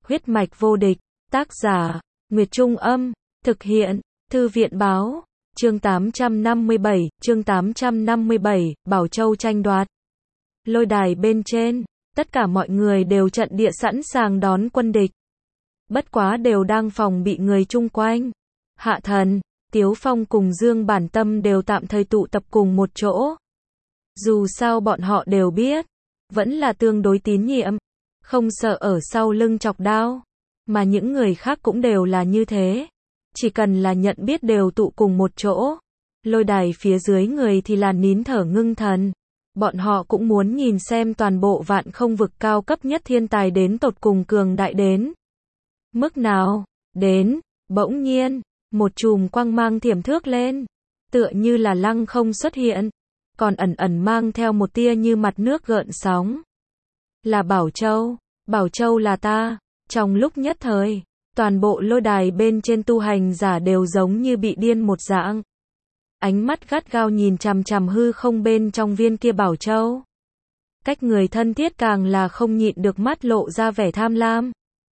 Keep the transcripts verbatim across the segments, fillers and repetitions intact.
Huyết mạch vô địch, tác giả, Nguyệt Trung Âm, thực hiện, Thư viện Báo, chương tám trăm năm mươi bảy, chương tám trăm năm mươi bảy, Bảo Châu tranh đoạt. Lôi đài bên trên, tất cả mọi người đều trận địa sẵn sàng đón quân địch. Bất quá đều đang phòng bị người chung quanh. Hạ Thần, Tiếu Phong cùng Dương Bản Tâm đều tạm thời tụ tập cùng một chỗ. Dù sao bọn họ đều biết, vẫn là tương đối tín nhiệm, không sợ ở sau lưng chọc đao, mà những người khác cũng đều là như thế. Chỉ cần là nhận biết đều tụ cùng một chỗ. Lôi đài phía dưới người thì là nín thở ngưng thần. Bọn họ cũng muốn nhìn xem toàn bộ vạn không vực cao cấp nhất thiên tài đến tột cùng cường đại đến mức nào. Đến, bỗng nhiên, một chùm quang mang thiểm thước lên, tựa như là lăng không xuất hiện, còn ẩn ẩn mang theo một tia như mặt nước gợn sóng. Là Bảo Châu, Bảo Châu là ta. Trong lúc nhất thời, toàn bộ lôi đài bên trên tu hành giả đều giống như bị điên một dạng. Ánh mắt gắt gao nhìn chằm chằm hư không bên trong viên kia Bảo Châu. Cách người thân thiết càng là không nhịn được mắt lộ ra vẻ tham lam.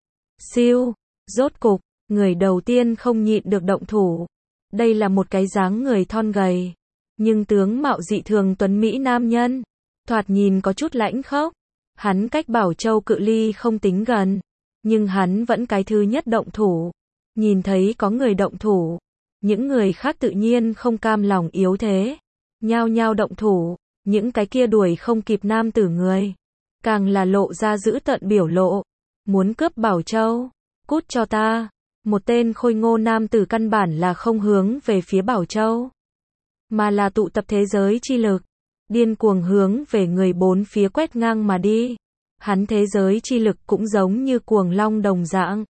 Siêu, rốt cục, người đầu tiên không nhịn được động thủ. Đây là một cái dáng người thon gầy, nhưng tướng mạo dị thường tuấn mỹ nam nhân, thoạt nhìn có chút lãnh khốc. Hắn cách Bảo Châu cự ly không tính gần, nhưng hắn vẫn cái thứ nhất động thủ. Nhìn thấy có người động thủ, những người khác tự nhiên không cam lòng yếu thế, nhao nhao động thủ. Những cái kia đuổi không kịp nam tử người, càng là lộ ra dữ tợn biểu lộ, muốn cướp Bảo Châu. Cút cho ta. Một tên khôi ngô nam tử căn bản là không hướng về phía Bảo Châu, mà là tụ tập thế giới chi lực, điên cuồng hướng về người bốn phía quét ngang mà đi. Hắn thế giới chi lực cũng giống như cuồng long đồng dạng,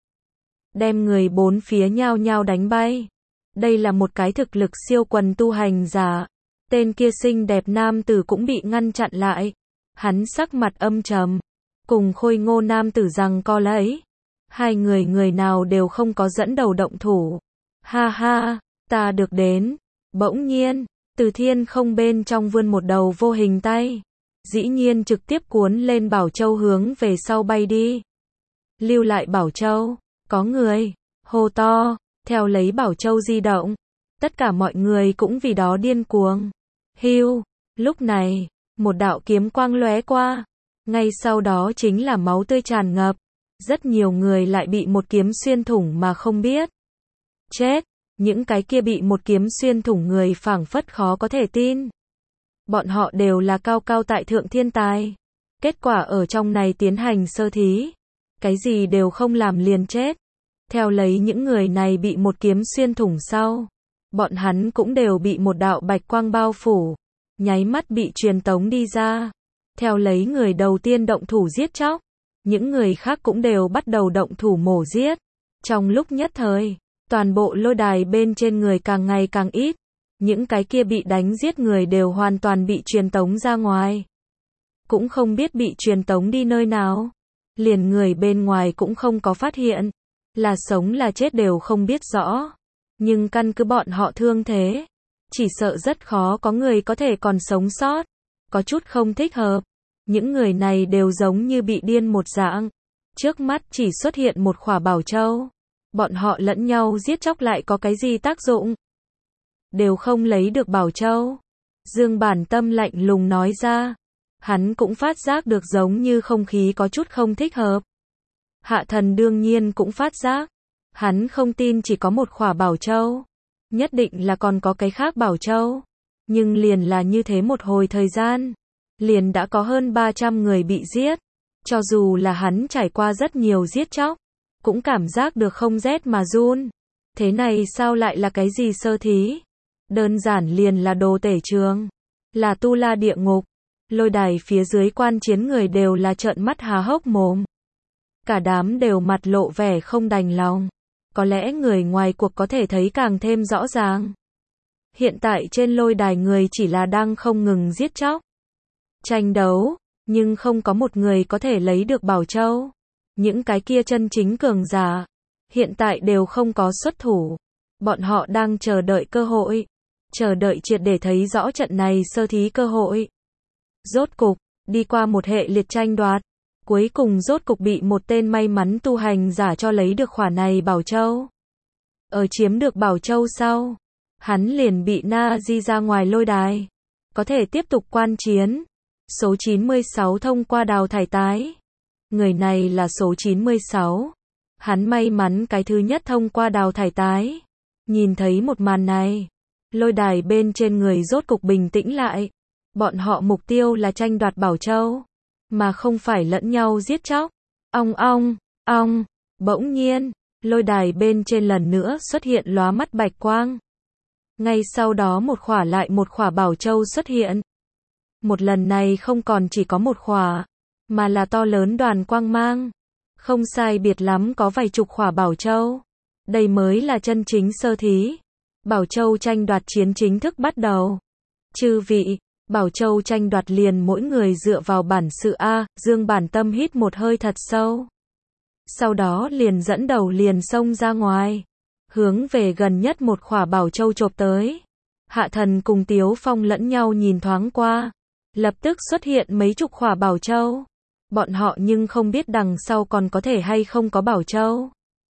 đem người bốn phía nhao nhao đánh bay. Đây là một cái thực lực siêu quần tu hành giả. Tên kia xinh đẹp nam tử cũng bị ngăn chặn lại. Hắn sắc mặt âm trầm, cùng khôi ngô nam tử giằng co lấy. Hai người người nào đều không có dẫn đầu động thủ. Ha ha, ta được đến. Bỗng nhiên, từ thiên không bên trong vươn một đầu vô hình tay, dĩ nhiên trực tiếp cuốn lên Bảo Châu hướng về sau bay đi. Lưu lại Bảo Châu, có người hô to, theo lấy Bảo Châu di động. Tất cả mọi người cũng vì đó điên cuồng. Hưu, lúc này, một đạo kiếm quang lóe qua, ngay sau đó chính là máu tươi tràn ngập. Rất nhiều người lại bị một kiếm xuyên thủng mà không biết. Chết, những cái kia bị một kiếm xuyên thủng người phảng phất khó có thể tin. Bọn họ đều là cao cao tại thượng thiên tài. Kết quả ở trong này tiến hành sơ thí, cái gì đều không làm liền chết. Theo lấy những người này bị một kiếm xuyên thủng sau, bọn hắn cũng đều bị một đạo bạch quang bao phủ, nháy mắt bị truyền tống đi ra. Theo lấy người đầu tiên động thủ giết chóc, những người khác cũng đều bắt đầu động thủ mổ giết. Trong lúc nhất thời, toàn bộ lôi đài bên trên người càng ngày càng ít. Những cái kia bị đánh giết người đều hoàn toàn bị truyền tống ra ngoài. Cũng không biết bị truyền tống đi nơi nào. Liền người bên ngoài cũng không có phát hiện. Là sống là chết đều không biết rõ. Nhưng căn cứ bọn họ thương thế, chỉ sợ rất khó có người có thể còn sống sót. Có chút không thích hợp. Những người này đều giống như bị điên một dạng. Trước mắt chỉ xuất hiện một khỏa Bảo Châu. Bọn họ lẫn nhau giết chóc lại có cái gì tác dụng? Đều không lấy được Bảo Châu. Dương Bản Tâm lạnh lùng nói ra. Hắn cũng phát giác được giống như không khí có chút không thích hợp. Hạ Thần đương nhiên cũng phát giác. Hắn không tin chỉ có một khỏa Bảo Châu. Nhất định là còn có cái khác Bảo Châu. Nhưng liền là như thế một hồi thời gian, liền đã có hơn ba trăm người bị giết. Cho dù là hắn trải qua rất nhiều giết chóc, cũng cảm giác được không rét mà run. Thế này sao lại là cái gì sơ thí? Đơn giản liền là đồ tể trường, là tu la địa ngục. Lôi đài phía dưới quan chiến người đều là trợn mắt há hốc mồm. Cả đám đều mặt lộ vẻ không đành lòng. Có lẽ người ngoài cuộc có thể thấy càng thêm rõ ràng. Hiện tại trên lôi đài người chỉ là đang không ngừng giết chóc, tranh đấu, nhưng không có một người có thể lấy được Bảo Châu. Những cái kia chân chính cường giả, hiện tại đều không có xuất thủ. Bọn họ đang chờ đợi cơ hội, chờ đợi triệt để thấy rõ trận này sơ thí cơ hội. Rốt cục, đi qua một hệ liệt tranh đoạt, Cuối cùng rốt cục bị một tên may mắn tu hành giả cho lấy được khỏa này bảo châu. Ở chiếm được bảo châu sau, hắn liền bị na di ra ngoài lôi đài. Có thể tiếp tục quan chiến. Số chín mươi sáu thông qua đào thải tái. Người này là số chín mươi sáu. Hắn may mắn cái thứ nhất thông qua đào thải tái. Nhìn thấy một màn này, lôi đài bên trên người rốt cục bình tĩnh lại. Bọn họ mục tiêu là tranh đoạt bảo châu, mà không phải lẫn nhau giết chóc. Ong ong, ong, bỗng nhiên, lôi đài bên trên lần nữa xuất hiện lóa mắt bạch quang. Ngay sau đó một khỏa lại một khỏa bảo châu xuất hiện. Một lần này không còn chỉ có một khỏa, mà là to lớn đoàn quang mang. Không sai biệt lắm có vài chục khỏa bảo châu. Đây mới là chân chính sơ thí. Bảo châu tranh đoạt chiến chính thức bắt đầu. Chư vị, bảo châu tranh đoạt liền mỗi người dựa vào bản sự A, Dương Bản Tâm hít một hơi thật sâu. Sau đó liền dẫn đầu liền xông ra ngoài. Hướng về gần nhất một khỏa bảo châu chộp tới. Hạ Thần cùng Tiếu Phong lẫn nhau nhìn thoáng qua. Lập tức xuất hiện mấy chục khỏa bảo châu. Bọn họ nhưng không biết đằng sau còn có thể hay không có bảo châu.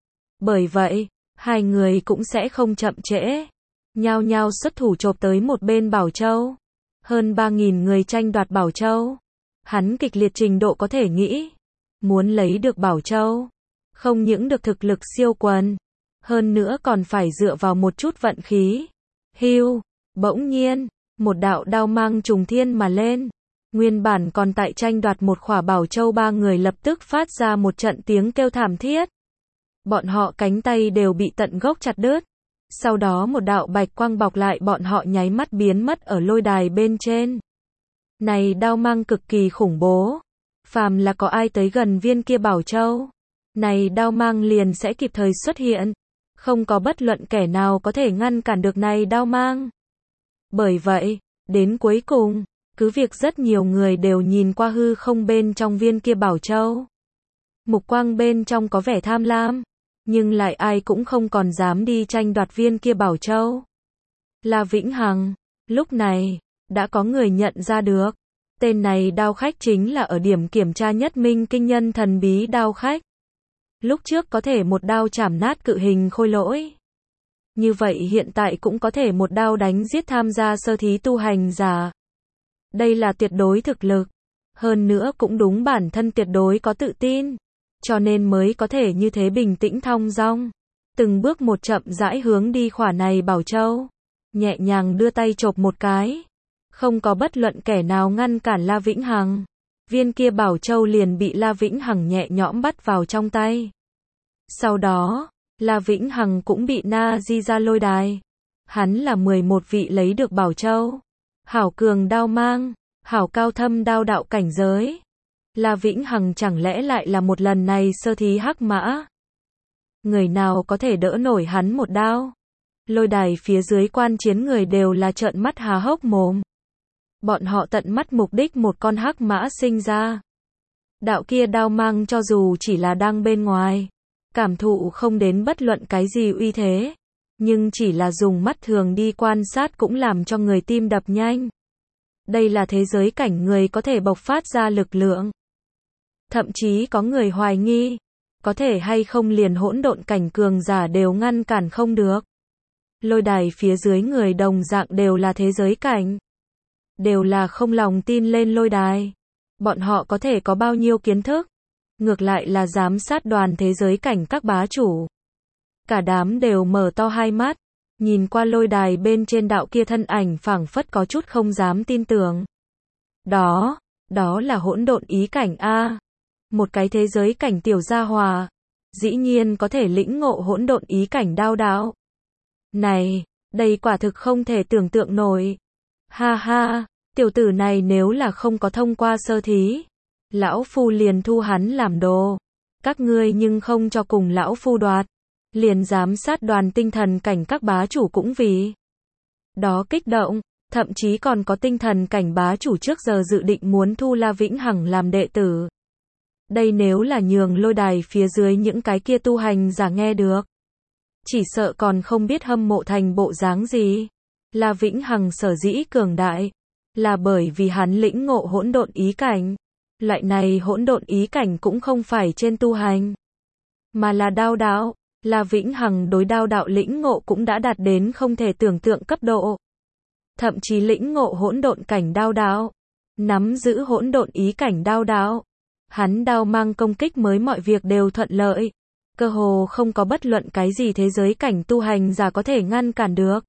Bởi vậy, hai người cũng sẽ không chậm trễ. Nhao nhao xuất thủ chộp tới một bên bảo châu. Hơn ba nghìn người tranh đoạt bảo châu. Hắn kịch liệt trình độ có thể nghĩ. Muốn lấy được bảo châu. Không những được thực lực siêu quần. Hơn nữa còn phải dựa vào một chút vận khí. Hưu, bỗng nhiên, một đạo đao mang trùng thiên mà lên. Nguyên bản còn tại tranh đoạt một khỏa bảo châu ba người lập tức phát ra một trận tiếng kêu thảm thiết. Bọn họ cánh tay đều bị tận gốc chặt đứt. Sau đó một đạo bạch quang bọc lại bọn họ nháy mắt biến mất ở lôi đài bên trên. Này đao mang cực kỳ khủng bố. Phàm là có ai tới gần viên kia bảo châu, này đao mang liền sẽ kịp thời xuất hiện. Không có bất luận kẻ nào có thể ngăn cản được này đao mang. Bởi vậy, đến cuối cùng, cứ việc rất nhiều người đều nhìn qua hư không bên trong viên kia bảo châu. Mục quang bên trong có vẻ tham lam, nhưng lại ai cũng không còn dám đi tranh đoạt viên kia bảo châu. La Vĩnh Hằng, lúc này, đã có người nhận ra được. Tên này đao khách chính là ở điểm kiểm tra nhất minh kinh nhân thần bí đao khách. Lúc trước có thể một đao chảm nát cự hình khôi lỗi. Như vậy hiện tại cũng có thể một đao đánh giết tham gia sơ thí tu hành giả. Đây là tuyệt đối thực lực. Hơn nữa cũng đúng bản thân tuyệt đối có tự tin. Cho nên mới có thể như thế bình tĩnh thong dong. Từng bước một chậm rãi hướng đi khỏa này bảo châu. Nhẹ nhàng đưa tay chộp một cái. Không có bất luận kẻ nào ngăn cản La Vĩnh Hằng. Viên kia bảo châu liền bị La Vĩnh Hằng nhẹ nhõm bắt vào trong tay. Sau đó, La Vĩnh Hằng cũng bị na di ra lôi đài. Hắn là mười một vị lấy được bảo châu. Hảo cường đao mang, hảo cao thâm đao đạo cảnh giới. La Vĩnh Hằng chẳng lẽ lại là một lần này sơ thí hắc mã? Người nào có thể đỡ nổi hắn một đao? Lôi đài phía dưới quan chiến người đều là trợn mắt há hốc mồm. Bọn họ tận mắt mục đích một con hắc mã sinh ra. Đạo kia đao mang cho dù chỉ là đang bên ngoài, cảm thụ không đến bất luận cái gì uy thế, nhưng chỉ là dùng mắt thường đi quan sát cũng làm cho người tim đập nhanh. Đây là thế giới cảnh người có thể bộc phát ra lực lượng. Thậm chí có người hoài nghi, có thể hay không liền hỗn độn cảnh cường giả đều ngăn cản không được. Lôi đài phía dưới người đồng dạng đều là thế giới cảnh. Đều là không lòng tin lên lôi đài. Bọn họ có thể có bao nhiêu kiến thức. Ngược lại là giám sát đoàn thế giới cảnh các bá chủ. Cả đám đều mở to hai mắt. Nhìn qua lôi đài bên trên đạo kia thân ảnh phảng phất có chút không dám tin tưởng. Đó, đó là hỗn độn ý cảnh A. Một cái thế giới cảnh tiểu gia hòa. Dĩ nhiên có thể lĩnh ngộ hỗn độn ý cảnh đao đạo. Này, đây quả thực không thể tưởng tượng nổi. Ha ha, tiểu tử này nếu là không có thông qua sơ thí, lão phu liền thu hắn làm đồ. Các ngươi nhưng không cho cùng lão phu đoạt, liền giám sát đoàn tinh thần cảnh các bá chủ cũng vì đó kích động, thậm chí còn có tinh thần cảnh bá chủ trước giờ dự định muốn thu La Vĩnh Hằng làm đệ tử. Đây nếu là nhường lôi đài phía dưới những cái kia tu hành giả nghe được, chỉ sợ còn không biết hâm mộ thành bộ dáng gì. La Vĩnh Hằng sở dĩ cường đại, là bởi vì hắn lĩnh ngộ hỗn độn ý cảnh. Loại này hỗn độn ý cảnh cũng không phải trên tu hành, mà là đao đạo. La Vĩnh Hằng đối đao đạo lĩnh ngộ cũng đã đạt đến không thể tưởng tượng cấp độ. Thậm chí lĩnh ngộ hỗn độn cảnh đao đạo, nắm giữ hỗn độn ý cảnh đao đạo. Hắn đao mang công kích mới mọi việc đều thuận lợi. Cơ hồ không có bất luận cái gì thế giới cảnh tu hành giả có thể ngăn cản được.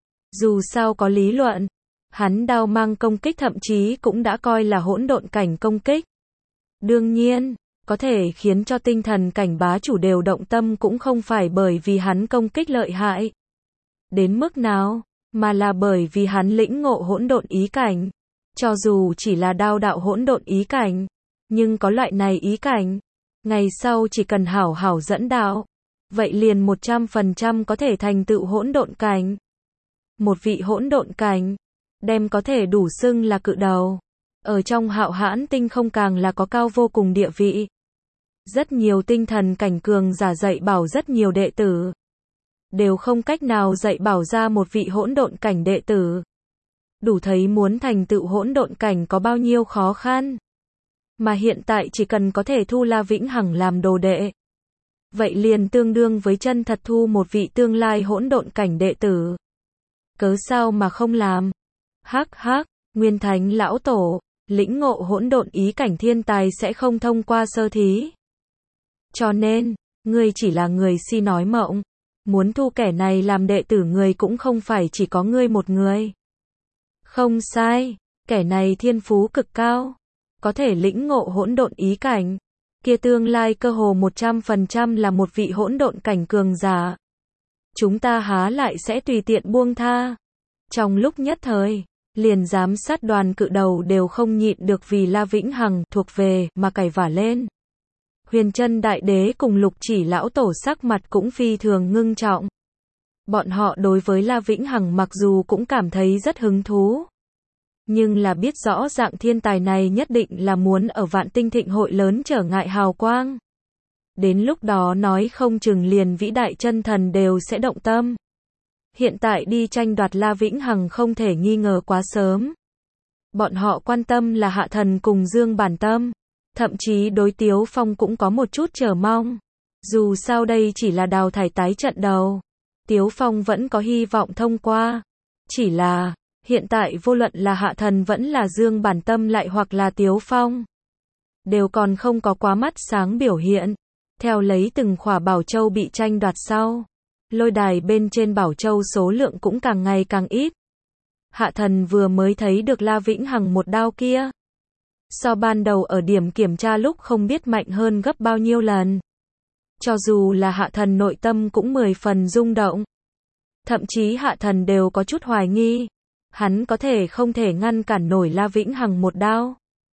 Dù sao có lý luận, hắn đao mang công kích thậm chí cũng đã coi là hỗn độn cảnh công kích. Đương nhiên, có thể khiến cho tinh thần cảnh bá chủ đều động tâm cũng không phải bởi vì hắn công kích lợi hại đến mức nào, mà là bởi vì hắn lĩnh ngộ hỗn độn ý cảnh. Cho dù chỉ là đao đạo hỗn độn ý cảnh, nhưng có loại này ý cảnh, ngày sau chỉ cần hảo hảo dẫn đạo, vậy liền một trăm phần trăm có thể thành tựu hỗn độn cảnh. Một vị hỗn độn cảnh, đem có thể đủ xưng là cự đầu. Ở trong Hạo Hãn tinh không càng là có cao vô cùng địa vị. Rất nhiều tinh thần cảnh cường giả dạy bảo rất nhiều đệ tử, đều không cách nào dạy bảo ra một vị hỗn độn cảnh đệ tử. Đủ thấy muốn thành tựu hỗn độn cảnh có bao nhiêu khó khăn. Mà hiện tại chỉ cần có thể thu La Vĩnh Hằng làm đồ đệ, vậy liền tương đương với chân thật thu một vị tương lai hỗn độn cảnh đệ tử. Cớ sao mà không làm? Hắc hắc, Nguyên Thánh lão tổ, lĩnh ngộ hỗn độn ý cảnh thiên tài sẽ không thông qua sơ thí. Cho nên, ngươi chỉ là người si nói mộng. Muốn thu kẻ này làm đệ tử người cũng không phải chỉ có ngươi một người. Không sai, kẻ này thiên phú cực cao, có thể lĩnh ngộ hỗn độn ý cảnh, kia tương lai cơ hồ một trăm phần trăm là một vị hỗn độn cảnh cường giả. Chúng ta há lại sẽ tùy tiện buông tha. Trong lúc nhất thời, liền giám sát đoàn cự đầu đều không nhịn được vì La Vĩnh Hằng thuộc về mà cày vả lên. Huyền Chân Đại Đế cùng Lục Chỉ lão tổ sắc mặt cũng phi thường ngưng trọng. Bọn họ đối với La Vĩnh Hằng mặc dù cũng cảm thấy rất hứng thú, nhưng là biết rõ dạng thiên tài này nhất định là muốn ở Vạn Tinh Thịnh hội lớn trở ngại hào quang. Đến lúc đó nói không chừng liền vĩ đại chân thần đều sẽ động tâm. Hiện tại đi tranh đoạt La Vĩnh Hằng không thể nghi ngờ quá sớm. Bọn họ quan tâm là Hạ Thần cùng Dương Bản Tâm, thậm chí đối Tiếu Phong cũng có một chút chờ mong. Dù sao đây chỉ là đào thải tái trận đầu, Tiếu Phong vẫn có hy vọng thông qua. Chỉ là, hiện tại vô luận là Hạ Thần vẫn là Dương Bản Tâm lại hoặc là Tiếu Phong, đều còn không có quá mắt sáng biểu hiện. Theo lấy từng khỏa bảo châu bị tranh đoạt sau, lôi đài bên trên bảo châu số lượng cũng càng ngày càng ít. Hạ Thần vừa mới thấy được La Vĩnh Hằng một đao kia, so ban đầu ở điểm kiểm tra lúc không biết mạnh hơn gấp bao nhiêu lần. Cho dù là Hạ Thần nội tâm cũng mười phần rung động. Thậm chí Hạ Thần đều có chút hoài nghi, hắn có thể không thể ngăn cản nổi La Vĩnh Hằng một đao.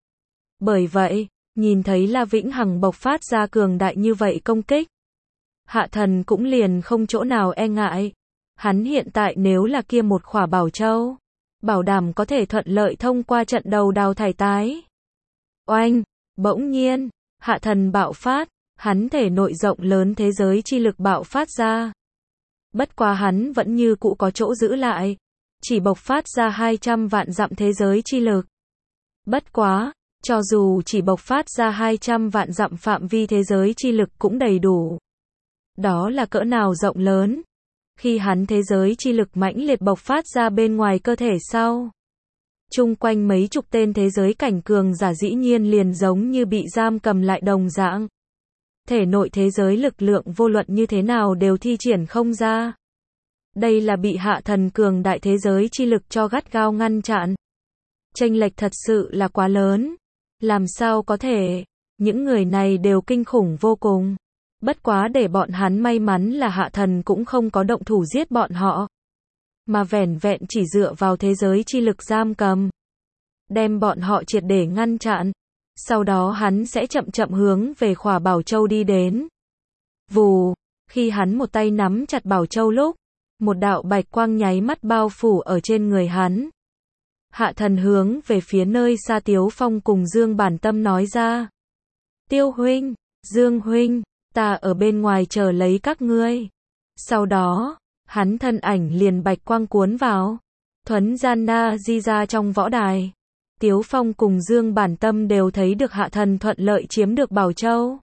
Bởi vậy, nhìn thấy La Vĩnh Hằng bộc phát ra cường đại như vậy công kích, Hạ Thần cũng liền không chỗ nào e ngại. Hắn hiện tại nếu là kia một khỏa bảo châu, bảo đảm có thể thuận lợi thông qua trận đầu đào thải tái. Oanh, bỗng nhiên, Hạ Thần bạo phát, hắn thể nội rộng lớn thế giới chi lực bạo phát ra. Bất quá hắn vẫn như cũ có chỗ giữ lại, chỉ bộc phát ra hai trăm vạn dặm thế giới chi lực. Bất quá, cho dù chỉ bộc phát ra hai trăm vạn dặm phạm vi thế giới chi lực cũng đầy đủ. Đó là cỡ nào rộng lớn. Khi hắn thế giới chi lực mãnh liệt bộc phát ra bên ngoài cơ thể sau, chung quanh mấy chục tên thế giới cảnh cường giả dĩ nhiên liền giống như bị giam cầm lại đồng dạng. Thể nội thế giới lực lượng vô luận như thế nào đều thi triển không ra. Đây là bị Hạ Thần cường đại thế giới chi lực cho gắt gao ngăn chặn. Chênh lệch thật sự là quá lớn. Làm sao có thể, những người này đều kinh khủng vô cùng. Bất quá để bọn hắn may mắn là Hạ Thần cũng không có động thủ giết bọn họ, mà vẻn vẹn chỉ dựa vào thế giới chi lực giam cầm, đem bọn họ triệt để ngăn chặn. Sau đó hắn sẽ chậm chậm hướng về khỏa bảo châu đi đến. Vù, khi hắn một tay nắm chặt bảo châu lúc, một đạo bạch quang nháy mắt bao phủ ở trên người hắn. Hạ Thần hướng về phía nơi xa Tiếu Phong cùng Dương Bản Tâm nói ra. Tiêu huynh, Dương huynh, ta ở bên ngoài chờ lấy các ngươi. Sau đó, hắn thân ảnh liền bạch quang cuốn vào, thuấn gian na di ra trong võ đài. Tiếu Phong cùng Dương Bản Tâm đều thấy được Hạ Thần thuận lợi chiếm được Bảo Châu.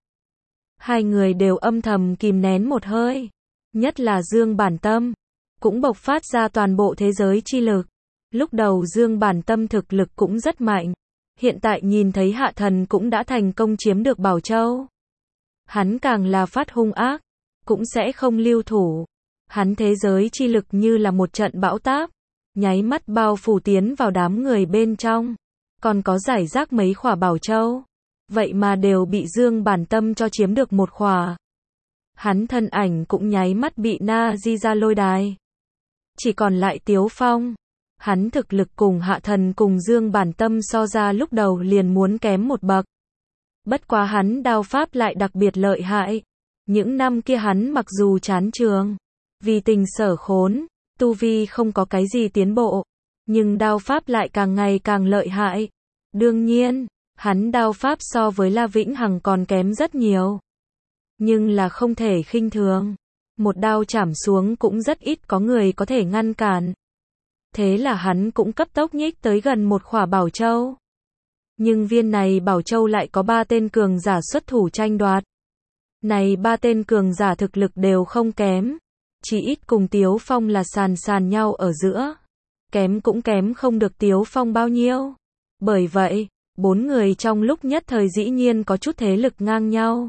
Hai người đều âm thầm kìm nén một hơi. Nhất là Dương Bản Tâm, cũng bộc phát ra toàn bộ thế giới chi lực. Lúc đầu Dương Bản Tâm thực lực cũng rất mạnh. Hiện tại nhìn thấy Hạ Thần cũng đã thành công chiếm được Bảo Châu. Hắn càng là phát hung ác, cũng sẽ không lưu thủ. Hắn thế giới chi lực như là một trận bão táp, nháy mắt bao phủ tiến vào đám người bên trong. Còn có giải rác mấy khỏa Bảo Châu. Vậy mà đều bị Dương Bản Tâm cho chiếm được một khỏa. Hắn thân ảnh cũng nháy mắt bị na di ra lôi đài. Chỉ còn lại Tiếu Phong. Hắn thực lực cùng Hạ Thần cùng Dương Bản Tâm so ra lúc đầu liền muốn kém một bậc. Bất quá hắn đao pháp lại đặc biệt lợi hại. Những năm kia hắn mặc dù chán trường, vì tình sở khốn, tu vi không có cái gì tiến bộ, nhưng đao pháp lại càng ngày càng lợi hại. Đương nhiên, hắn đao pháp so với La Vĩnh Hằng còn kém rất nhiều. Nhưng là không thể khinh thường. Một đao chảm xuống cũng rất ít có người có thể ngăn cản. Thế là hắn cũng cấp tốc nhích tới gần một khỏa Bảo Châu. Nhưng viên này Bảo Châu lại có ba tên cường giả xuất thủ tranh đoạt. Này ba tên cường giả thực lực đều không kém. Chỉ ít cùng Tiếu Phong là sàn sàn nhau ở giữa. Kém cũng kém không được Tiếu Phong bao nhiêu. Bởi vậy, bốn người trong lúc nhất thời dĩ nhiên có chút thế lực ngang nhau.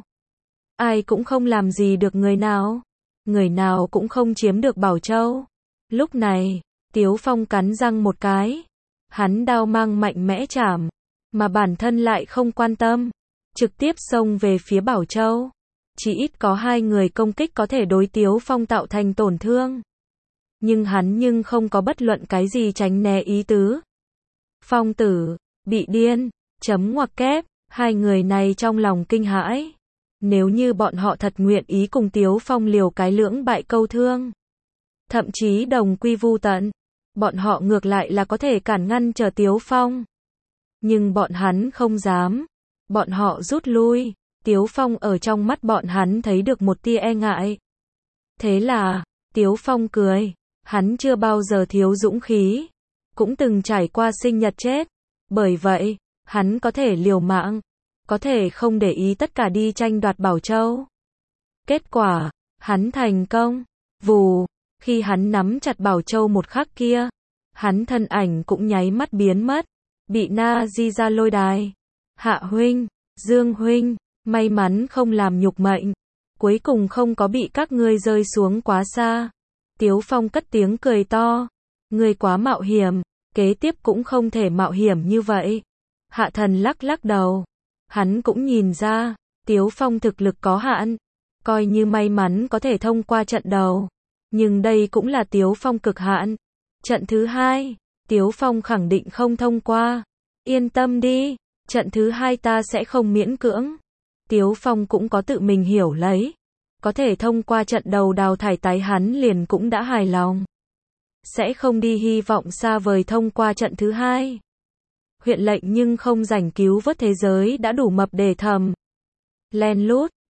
Ai cũng không làm gì được người nào. Người nào cũng không chiếm được Bảo Châu. Lúc này, Tiếu Phong cắn răng một cái. Hắn đao mang mạnh mẽ chảm. Mà bản thân lại không quan tâm. Trực tiếp xông về phía Bảo Châu. Chỉ ít có hai người công kích có thể đối Tiếu Phong tạo thành tổn thương. Nhưng hắn nhưng không có bất luận cái gì tránh né ý tứ. Phong tử, bị điên, chấm ngoặc kép, hai người này trong lòng kinh hãi. Nếu như bọn họ thật nguyện ý cùng Tiếu Phong liều cái lưỡng bại câu thương, thậm chí đồng quy vu tận, bọn họ ngược lại là có thể cản ngăn trở Tiếu Phong. Nhưng bọn hắn không dám. Bọn họ rút lui. Tiếu Phong ở trong mắt bọn hắn thấy được một tia e ngại. Thế là, Tiếu Phong cười. Hắn chưa bao giờ thiếu dũng khí. Cũng từng trải qua sinh nhật chết. Bởi vậy, hắn có thể liều mạng. Có thể không để ý tất cả đi tranh đoạt Bảo Châu. Kết quả, hắn thành công. Vù, khi hắn nắm chặt Bảo Châu một khắc kia, hắn thân ảnh cũng nháy mắt biến mất. Bị na di ra lôi đài. Hạ huynh, Dương huynh, may mắn không làm nhục mệnh. Cuối cùng không có bị các ngươi rơi xuống quá xa. Tiếu Phong cất tiếng cười to. Ngươi quá mạo hiểm, kế tiếp cũng không thể mạo hiểm như vậy. Hạ Thần lắc lắc đầu. Hắn cũng nhìn ra, Tiếu Phong thực lực có hạn. Coi như may mắn có thể thông qua trận đầu. Nhưng đây cũng là Tiếu Phong cực hạn. Trận thứ hai, Tiếu Phong khẳng định không thông qua. Yên tâm đi, trận thứ hai ta sẽ không miễn cưỡng. Tiếu Phong cũng có tự mình hiểu lấy. Có thể thông qua trận đầu đào thải tái hắn liền cũng đã hài lòng. Sẽ không đi hy vọng xa vời thông qua trận thứ hai. Huyện lệnh nhưng không rảnh cứu vớt thế giới đã đủ mập để thầm. Len lút,